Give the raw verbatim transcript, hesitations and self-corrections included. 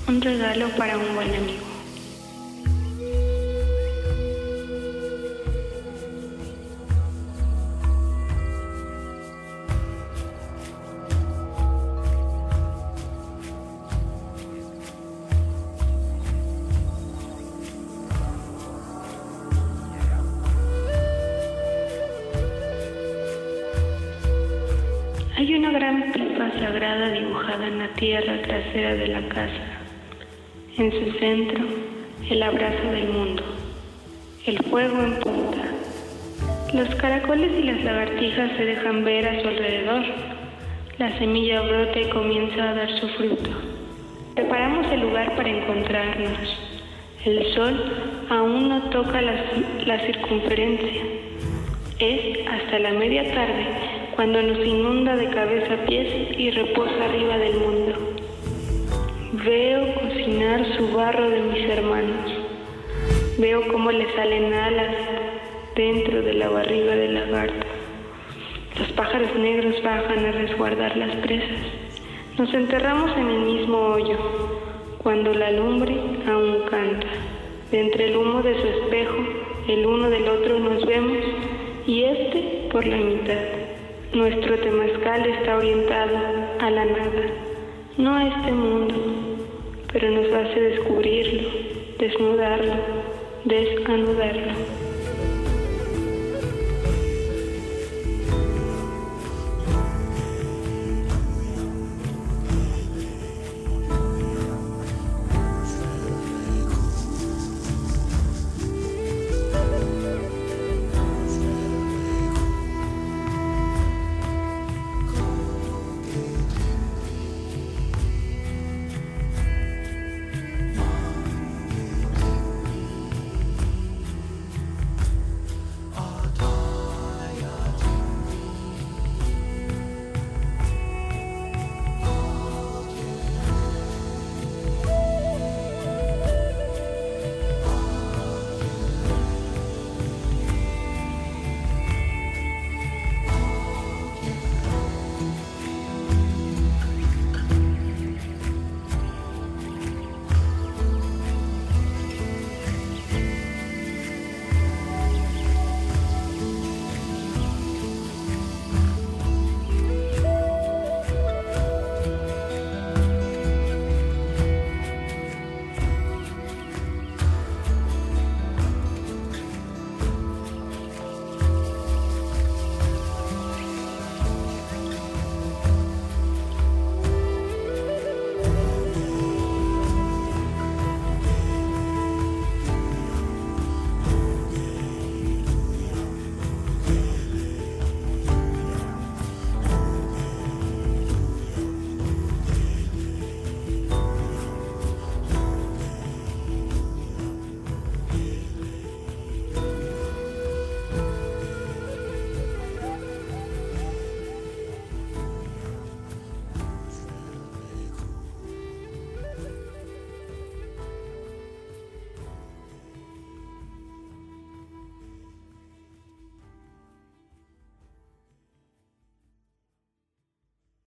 Un regalo para un buen amigo. Hay una gran pipa sagrada dibujada en la tierra trasera de la casa. En su centro, el abrazo del mundo, el fuego en punta. Los caracoles y las lagartijas se dejan ver a su alrededor. La semilla brota y comienza a dar su fruto. Preparamos el lugar para encontrarnos. El sol aún no toca la, la circunferencia. Es hasta la media tarde cuando nos inunda de cabeza a pies y reposa arriba del mundo. Veo cocinar su barro de mis hermanos. Veo cómo le salen alas dentro de la barriga del lagarto. Los pájaros negros bajan a resguardar las presas. Nos enterramos en el mismo hoyo, cuando la lumbre aún canta. De entre el humo de su espejo, el uno del otro nos vemos, y este por la mitad. Nuestro temazcal está orientado a la nada, no a este mundo, pero nos hace descubrirlo, desnudarlo, desanudarlo.